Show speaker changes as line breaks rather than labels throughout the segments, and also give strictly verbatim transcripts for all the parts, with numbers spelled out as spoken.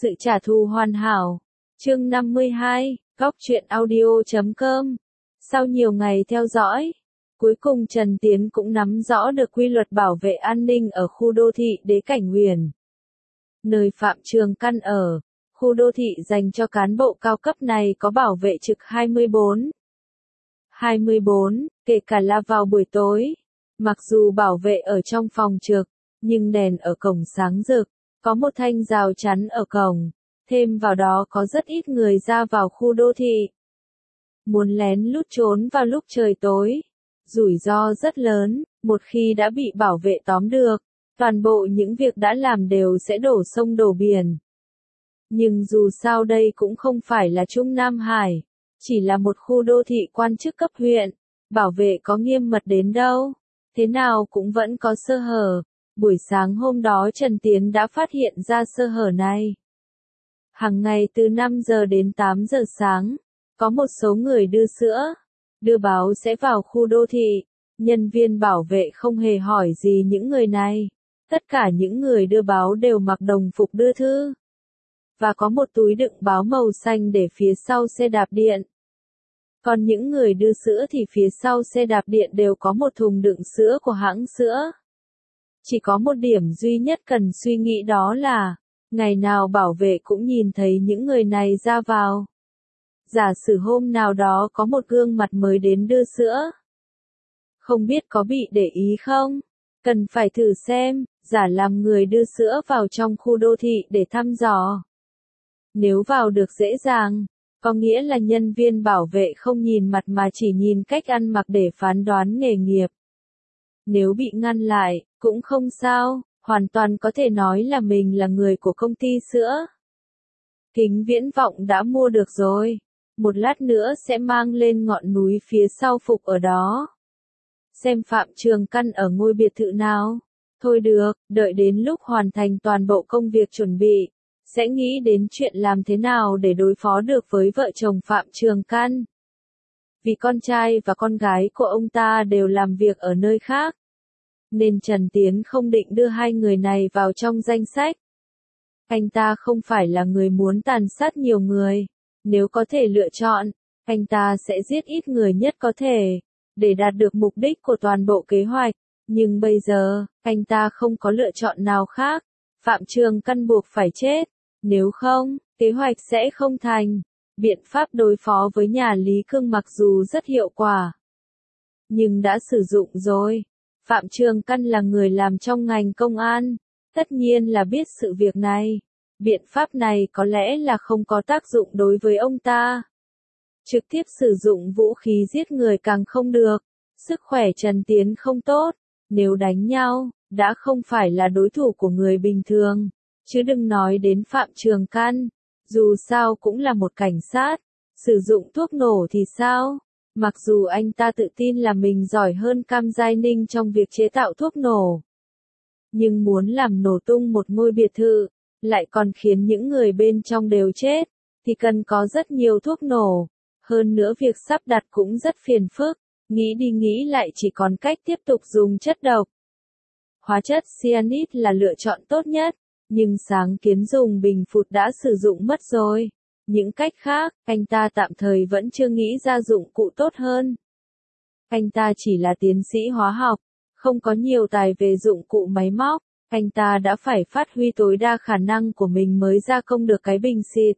Sự trả thù hoàn hảo. Chương năm mươi hai, góc truyện audio chấm com. Sau nhiều ngày theo dõi, cuối cùng Trần Tiến cũng nắm rõ được quy luật bảo vệ an ninh ở khu đô thị Đế Cảnh Huyền. Nơi Phạm Trường Căn ở, khu đô thị dành cho cán bộ cao cấp này có bảo vệ trực hai mươi bốn. hai mươi bốn, kể cả là vào buổi tối. Mặc dù bảo vệ ở trong phòng trực, nhưng đèn ở cổng sáng rực, có một thanh rào chắn ở cổng, thêm vào đó có rất ít người ra vào khu đô thị. Muốn lén lút trốn vào lúc trời tối, rủi ro rất lớn, một khi đã bị bảo vệ tóm được, toàn bộ những việc đã làm đều sẽ đổ sông đổ biển. Nhưng dù sao đây cũng không phải là Trung Nam Hải, chỉ là một khu đô thị quan chức cấp huyện, bảo vệ có nghiêm mật đến đâu, thế nào cũng vẫn có sơ hở. Buổi sáng hôm đó Trần Tiến đã phát hiện ra sơ hở này. Hàng ngày từ năm giờ đến tám giờ sáng, có một số người đưa sữa, đưa báo sẽ vào khu đô thị, nhân viên bảo vệ không hề hỏi gì những người này. Tất cả những người đưa báo đều mặc đồng phục đưa thư. Và có một túi đựng báo màu xanh để phía sau xe đạp điện. Còn những người đưa sữa thì phía sau xe đạp điện đều có một thùng đựng sữa của hãng sữa. Chỉ có một điểm duy nhất cần suy nghĩ đó là, ngày nào bảo vệ cũng nhìn thấy những người này ra vào. Giả sử hôm nào đó có một gương mặt mới đến đưa sữa. Không biết có bị để ý không? Cần phải thử xem, giả làm người đưa sữa vào trong khu đô thị để thăm dò. Nếu vào được dễ dàng, có nghĩa là nhân viên bảo vệ không nhìn mặt mà chỉ nhìn cách ăn mặc để phán đoán nghề nghiệp. Nếu bị ngăn lại, cũng không sao, hoàn toàn có thể nói là mình là người của công ty sữa. Kính viễn vọng đã mua được rồi, một lát nữa sẽ mang lên ngọn núi phía sau phục ở đó. Xem Phạm Trường Căn ở ngôi biệt thự nào. Thôi được, đợi đến lúc hoàn thành toàn bộ công việc chuẩn bị, sẽ nghĩ đến chuyện làm thế nào để đối phó được với vợ chồng Phạm Trường Căn. Vì con trai và con gái của ông ta đều làm việc ở nơi khác, nên Trần Tiến không định đưa hai người này vào trong danh sách. Anh ta không phải là người muốn tàn sát nhiều người. Nếu có thể lựa chọn, anh ta sẽ giết ít người nhất có thể, để đạt được mục đích của toàn bộ kế hoạch. Nhưng bây giờ, anh ta không có lựa chọn nào khác. Phạm Trường Căn buộc phải chết. Nếu không, kế hoạch sẽ không thành. Biện pháp đối phó với nhà Lý Cương mặc dù rất hiệu quả, nhưng đã sử dụng rồi. Phạm Trường Căn là người làm trong ngành công an, tất nhiên là biết sự việc này. Biện pháp này có lẽ là không có tác dụng đối với ông ta. Trực tiếp sử dụng vũ khí giết người càng không được. Sức khỏe Trần Tiến không tốt, nếu đánh nhau, đã không phải là đối thủ của người bình thường. Chứ đừng nói đến Phạm Trường Căn, dù sao cũng là một cảnh sát. Sử dụng thuốc nổ thì sao? Mặc dù anh ta tự tin là mình giỏi hơn Cam Giai Ninh trong việc chế tạo thuốc nổ, nhưng muốn làm nổ tung một ngôi biệt thự, lại còn khiến những người bên trong đều chết, thì cần có rất nhiều thuốc nổ. Hơn nữa việc sắp đặt cũng rất phiền phức, nghĩ đi nghĩ lại chỉ còn cách tiếp tục dùng chất độc. Hóa chất cyanide là lựa chọn tốt nhất, nhưng sáng kiến dùng bình phụt đã sử dụng mất rồi. Những cách khác, anh ta tạm thời vẫn chưa nghĩ ra dụng cụ tốt hơn. Anh ta chỉ là tiến sĩ hóa học, không có nhiều tài về dụng cụ máy móc. Anh ta đã phải phát huy tối đa khả năng của mình mới gia công được cái bình xịt.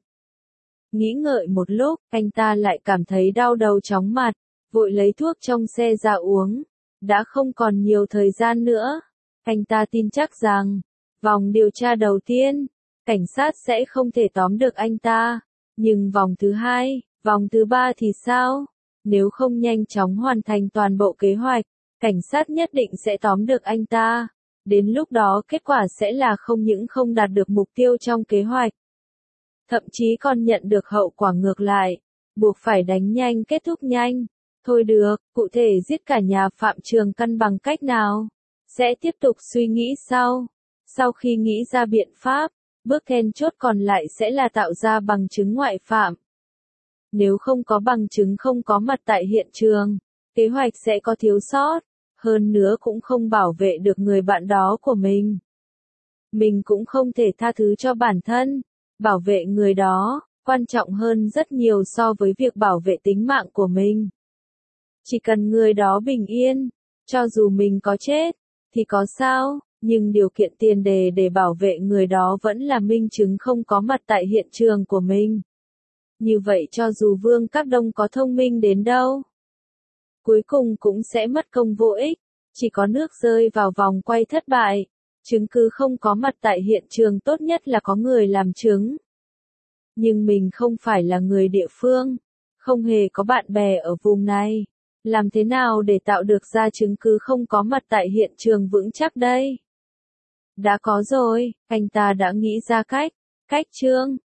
Nghĩ ngợi một lúc, anh ta lại cảm thấy đau đầu chóng mặt, vội lấy thuốc trong xe ra uống. Đã không còn nhiều thời gian nữa. Anh ta tin chắc rằng, vòng điều tra đầu tiên, cảnh sát sẽ không thể tóm được anh ta. Nhưng vòng thứ hai, vòng thứ ba thì sao? Nếu không nhanh chóng hoàn thành toàn bộ kế hoạch, cảnh sát nhất định sẽ tóm được anh ta. Đến lúc đó kết quả sẽ là không những không đạt được mục tiêu trong kế hoạch, thậm chí còn nhận được hậu quả ngược lại, buộc phải đánh nhanh kết thúc nhanh. Thôi được, cụ thể giết cả nhà Phạm Trường Căn bằng cách nào? Sẽ tiếp tục suy nghĩ sau. Sau khi nghĩ ra biện pháp, bước then chốt còn lại sẽ là tạo ra bằng chứng ngoại phạm. Nếu không có bằng chứng không có mặt tại hiện trường, kế hoạch sẽ có thiếu sót. Hơn nữa cũng không bảo vệ được người bạn đó của mình. Mình cũng không thể tha thứ cho bản thân, Bảo vệ người đó, quan trọng hơn rất nhiều so với việc bảo vệ tính mạng của mình. Chỉ cần người đó bình yên, cho dù mình có chết, thì có sao, nhưng điều kiện tiền đề để bảo vệ người đó vẫn là minh chứng không có mặt tại hiện trường của mình. Như vậy cho dù Vương Các Đông có thông minh đến đâu, cuối cùng cũng sẽ mất công vô ích, chỉ có nước rơi vào vòng quay thất bại. Chứng cứ không có mặt tại hiện trường tốt nhất là có người làm chứng. Nhưng mình không phải là người địa phương, không hề có bạn bè ở vùng này. Làm thế nào để tạo được ra chứng cứ không có mặt tại hiện trường vững chắc đây? Đã có rồi, anh ta đã nghĩ ra cách. Cách chương